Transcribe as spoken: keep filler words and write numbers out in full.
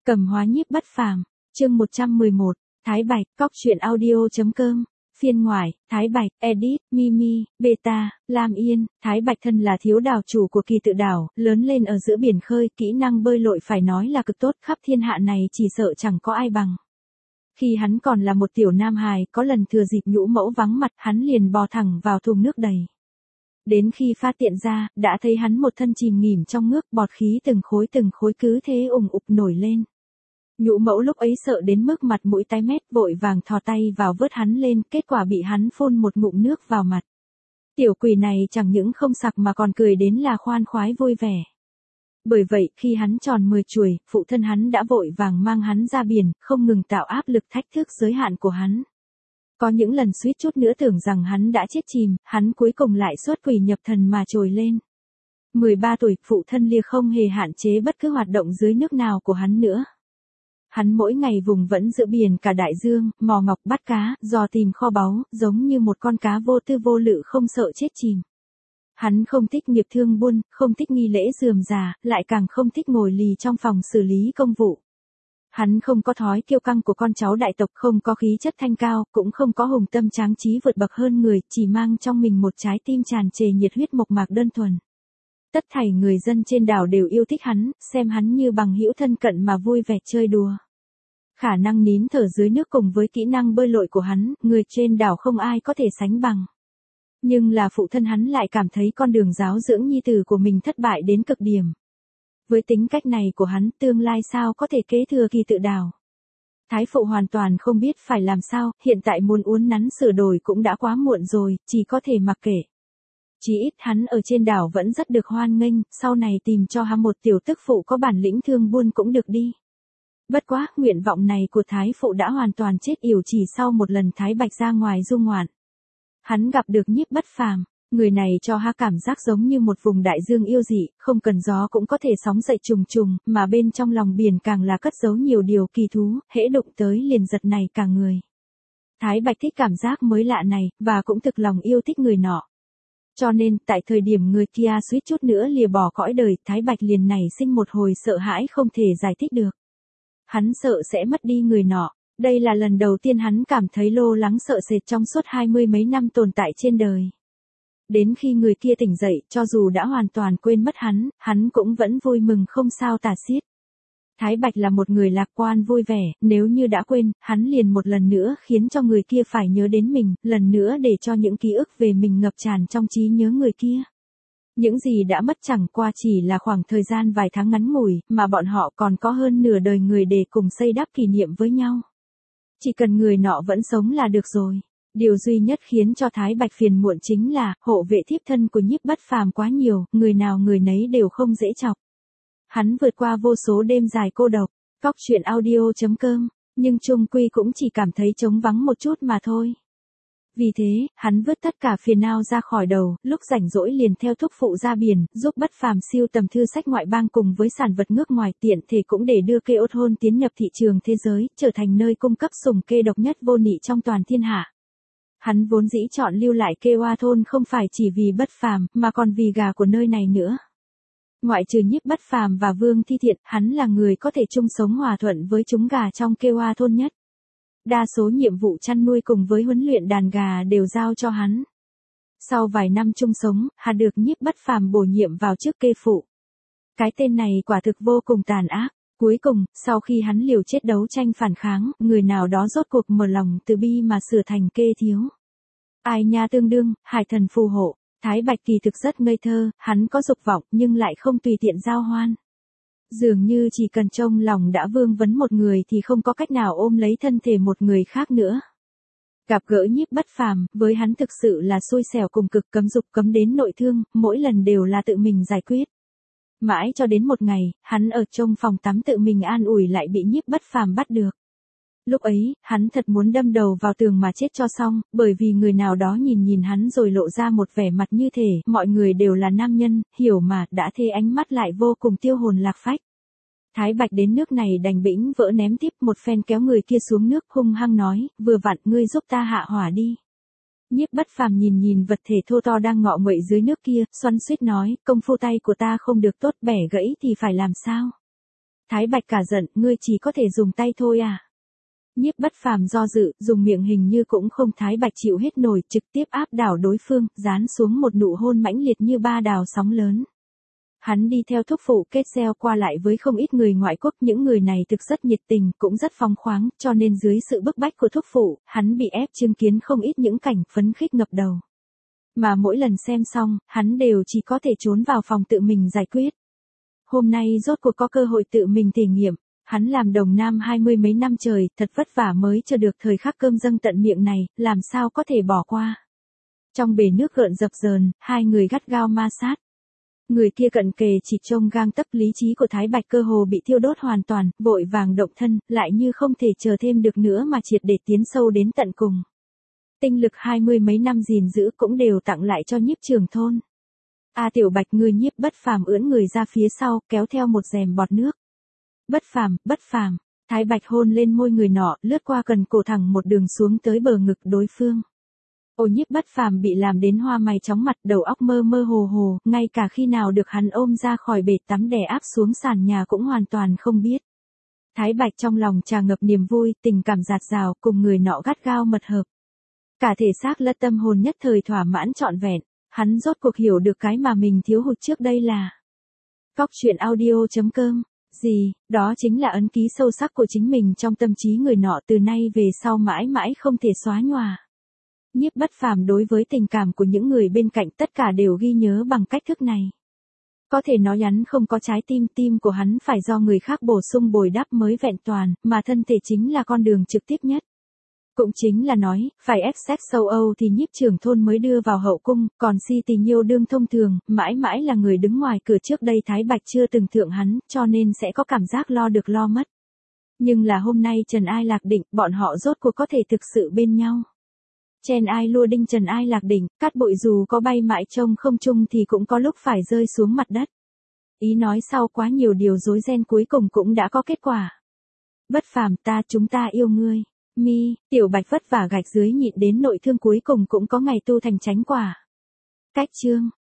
Cầm hóa nhiếp bất phàm, chương một trăm mười một, Thái Bạch, cóc truyện audio.com, phiên ngoại, Thái Bạch, edit, Mimi, Beta, Lam Yên. Thái Bạch thân là thiếu đảo chủ của kỳ tự đảo, lớn lên ở giữa biển khơi, kỹ năng bơi lội phải nói là cực tốt, khắp thiên hạ này chỉ sợ chẳng có ai bằng. Khi hắn còn là một tiểu nam hài, có lần thừa dịp nhũ mẫu vắng mặt, hắn liền bò thẳng vào thùng nước đầy. Đến khi phát tiện ra, đã thấy hắn một thân chìm nghỉm trong nước, bọt khí từng khối từng khối cứ thế ùng ục nổi lên. Nhũ mẫu lúc ấy sợ đến mức mặt mũi tái mét, vội vàng thò tay vào vớt hắn lên, kết quả bị hắn phun một ngụm nước vào mặt. Tiểu quỷ này chẳng những không sặc mà còn cười đến là khoan khoái vui vẻ. Bởi vậy, khi hắn tròn mười chuồi, phụ thân hắn đã vội vàng mang hắn ra biển, không ngừng tạo áp lực thách thức giới hạn của hắn. Có những lần suýt chút nữa tưởng rằng hắn đã chết chìm, hắn cuối cùng lại xuất quỷ nhập thần mà trồi lên. mười ba tuổi, phụ thân lia không hề hạn chế bất cứ hoạt động dưới nước nào của hắn nữa. Hắn mỗi ngày vùng vẫy giữa biển cả đại dương, mò ngọc bắt cá, dò tìm kho báu, giống như một con cá vô tư vô lự không sợ chết chìm. Hắn không thích nghiệp thương buôn, không thích nghi lễ rườm rà, lại càng không thích ngồi lì trong phòng xử lý công vụ. Hắn không có thói kiêu căng của con cháu đại tộc, không có khí chất thanh cao, cũng không có hùng tâm tráng trí vượt bậc hơn người, chỉ mang trong mình một trái tim tràn trề nhiệt huyết mộc mạc đơn thuần. Tất thảy người dân trên đảo đều yêu thích hắn, xem hắn như bằng hữu thân cận mà vui vẻ chơi đùa. Khả năng nín thở dưới nước cùng với kỹ năng bơi lội của hắn, người trên đảo không ai có thể sánh bằng. Nhưng là phụ thân hắn lại cảm thấy con đường giáo dưỡng nhi tử của mình thất bại đến cực điểm. Với tính cách này của hắn, tương lai sao có thể kế thừa kỳ tự đảo. Thái phụ hoàn toàn không biết phải làm sao, hiện tại muốn uốn nắn sửa đổi cũng đã quá muộn rồi, chỉ có thể mặc kệ. Chỉ ít hắn ở trên đảo vẫn rất được hoan nghênh, sau này tìm cho hắn một tiểu tức phụ có bản lĩnh thương buôn cũng được đi. Bất quá, nguyện vọng này của Thái phụ đã hoàn toàn chết yểu chỉ sau một lần Thái Bạch ra ngoài du ngoạn. Hắn gặp được nhiếp bất phàm, người này cho hắn cảm giác giống như một vùng đại dương yêu dị, không cần gió cũng có thể sóng dậy trùng trùng, mà bên trong lòng biển càng là cất giấu nhiều điều kỳ thú, hễ đụng tới liền giật này cả người. Thái Bạch thích cảm giác mới lạ này, và cũng thực lòng yêu thích người nọ. Cho nên, tại thời điểm người kia suýt chút nữa lìa bỏ cõi đời, Thái Bạch liền nảy sinh một hồi sợ hãi không thể giải thích được. Hắn sợ sẽ mất đi người nọ. Đây là lần đầu tiên hắn cảm thấy lo lắng sợ sệt trong suốt hai mươi mấy năm tồn tại trên đời. Đến khi người kia tỉnh dậy, cho dù đã hoàn toàn quên mất hắn, hắn cũng vẫn vui mừng không sao tả xiết. Thái Bạch là một người lạc quan vui vẻ, nếu như đã quên, hắn liền một lần nữa khiến cho người kia phải nhớ đến mình, lần nữa để cho những ký ức về mình ngập tràn trong trí nhớ người kia. Những gì đã mất chẳng qua chỉ là khoảng thời gian vài tháng ngắn ngủi, mà bọn họ còn có hơn nửa đời người để cùng xây đắp kỷ niệm với nhau. Chỉ cần người nọ vẫn sống là được rồi. Điều duy nhất khiến cho Thái Bạch phiền muộn chính là, hộ vệ thiếp thân của nhiếp bất phàm quá nhiều, người nào người nấy đều không dễ chọc. Hắn vượt qua vô số đêm dài cô độc, cóc truyện audio.com, nhưng chung quy cũng chỉ cảm thấy trống vắng một chút mà thôi. Vì thế, hắn vứt tất cả phiền não ra khỏi đầu, lúc rảnh rỗi liền theo thúc phụ ra biển, giúp bất phàm siêu tầm thư sách ngoại bang cùng với sản vật nước ngoài, tiện thể cũng để đưa kê ốt hôn tiến nhập thị trường thế giới, trở thành nơi cung cấp sủng kê độc nhất vô nhị trong toàn thiên hạ. Hắn vốn dĩ chọn lưu lại kê oa thôn không phải chỉ vì bất phàm, mà còn vì gà của nơi này nữa. Ngoại trừ nhiếp bất phàm và Vương Thi Thiện, hắn là người có thể chung sống hòa thuận với chúng gà trong kê oa thôn nhất. Đa số nhiệm vụ chăn nuôi cùng với huấn luyện đàn gà đều giao cho hắn. Sau vài năm chung sống, hắn được nhiếp bất phàm bổ nhiệm vào chức kê phụ. Cái tên này quả thực vô cùng tàn ác. Cuối cùng, sau khi hắn liều chết đấu tranh phản kháng, người nào đó rốt cuộc mở lòng từ bi mà sửa thành kê thiếu. Ai nha tương đương, hải thần phù hộ. Thái Bạch kỳ thực rất ngây thơ, hắn có dục vọng nhưng lại không tùy tiện giao hoan. Dường như chỉ cần trong lòng đã vương vấn một người thì không có cách nào ôm lấy thân thể một người khác nữa. Gặp gỡ nhiếp bất phàm, với hắn thực sự là xui xẻo cùng cực, cấm dục cấm đến nội thương, mỗi lần đều là tự mình giải quyết. Mãi cho đến một ngày, hắn ở trong phòng tắm tự mình an ủi lại bị nhiếp bất phàm bắt được. Lúc ấy, hắn thật muốn đâm đầu vào tường mà chết cho xong, bởi vì người nào đó nhìn nhìn hắn rồi lộ ra một vẻ mặt như thể, mọi người đều là nam nhân, hiểu mà, đã thế ánh mắt lại vô cùng tiêu hồn lạc phách. Thái Bạch đến nước này đành bĩnh vỡ ném tiếp một phen kéo người kia xuống nước hung hăng nói, vừa vặn ngươi giúp ta hạ hỏa đi. Nhiếp bất phàm nhìn nhìn vật thể thô to đang ngọ nguậy dưới nước kia, xoắn xuýt nói, công phu tay của ta không được tốt, bẻ gãy thì phải làm sao? Thái Bạch cả giận, ngươi chỉ có thể dùng tay thôi à. Nhiếp Bất Phàm do dự, dùng miệng hình như cũng không. Thái Bạch chịu hết nổi, trực tiếp áp đảo đối phương, dán xuống một nụ hôn mãnh liệt như ba đào sóng lớn. Hắn đi theo thúc phụ kết giao qua lại với không ít người ngoại quốc, những người này thực rất nhiệt tình, cũng rất phóng khoáng, cho nên dưới sự bức bách của thúc phụ, hắn bị ép chứng kiến không ít những cảnh phấn khích ngập đầu. Mà mỗi lần xem xong, hắn đều chỉ có thể trốn vào phòng tự mình giải quyết. Hôm nay rốt cuộc có cơ hội tự mình thể nghiệm, hắn làm đồng nam hai mươi mấy năm trời, thật vất vả mới chờ được thời khắc cơm dâng tận miệng này, làm sao có thể bỏ qua. Trong bể nước gợn dập dờn, hai người gắt gao ma sát. Người kia cận kề chỉ trông gang tấc, lý trí của Thái Bạch cơ hồ bị thiêu đốt hoàn toàn, vội vàng động thân, lại như không thể chờ thêm được nữa mà triệt để tiến sâu đến tận cùng. Tinh lực hai mươi mấy năm gìn giữ cũng đều tặng lại cho Nhiếp Trường Thôn. A Tiểu Bạch, người Nhiếp Bất Phàm ưỡn người ra phía sau, kéo theo một rèm bọt nước. Bất Phàm, Bất Phàm, Thái Bạch hôn lên môi người nọ, lướt qua cần cổ thẳng một đường xuống tới bờ ngực đối phương. Ô Nhiếp Bất Phàm bị làm đến hoa mày chóng mặt, đầu óc mơ mơ hồ hồ, ngay cả khi nào được hắn ôm ra khỏi bể tắm đè áp xuống sàn nhà cũng hoàn toàn không biết. Thái Bạch trong lòng tràn ngập niềm vui, tình cảm dạt dào, cùng người nọ gắt gao mật hợp. Cả thể xác lẫn tâm hồn nhất thời thỏa mãn trọn vẹn, hắn rốt cuộc hiểu được cái mà mình thiếu hụt trước đây là. Góc truyện audio chấm com, gì, đó chính là ấn ký sâu sắc của chính mình trong tâm trí người nọ, từ nay về sau mãi mãi không thể xóa nhòa. Nhiếp Bất Phàm đối với tình cảm của những người bên cạnh tất cả đều ghi nhớ bằng cách thức này. Có thể nói hắn không có trái tim, tim của hắn phải do người khác bổ sung bồi đắp mới vẹn toàn, mà thân thể chính là con đường trực tiếp nhất. Cũng chính là nói, phải ép sex châu Âu thì Nhiếp Trường Thôn mới đưa vào hậu cung, còn si tình yêu đương thông thường, mãi mãi là người đứng ngoài cửa. Trước đây Thái Bạch chưa từng thượng hắn, cho nên sẽ có cảm giác lo được lo mất. Nhưng là hôm nay trần ai lạc định, bọn họ rốt cuộc có thể thực sự bên nhau. Chen ai lua đinh trần ai lạc định, cát bụi dù có bay mãi trông không chung thì cũng có lúc phải rơi xuống mặt đất. Ý nói sau quá nhiều điều rối ren cuối cùng cũng đã có kết quả. Bất Phàm, ta chúng ta yêu ngươi. Mi, Tiểu Bạch vất vả gạch dưới nhịn đến nội thương cuối cùng cũng có ngày tu thành chánh quả. Cách chương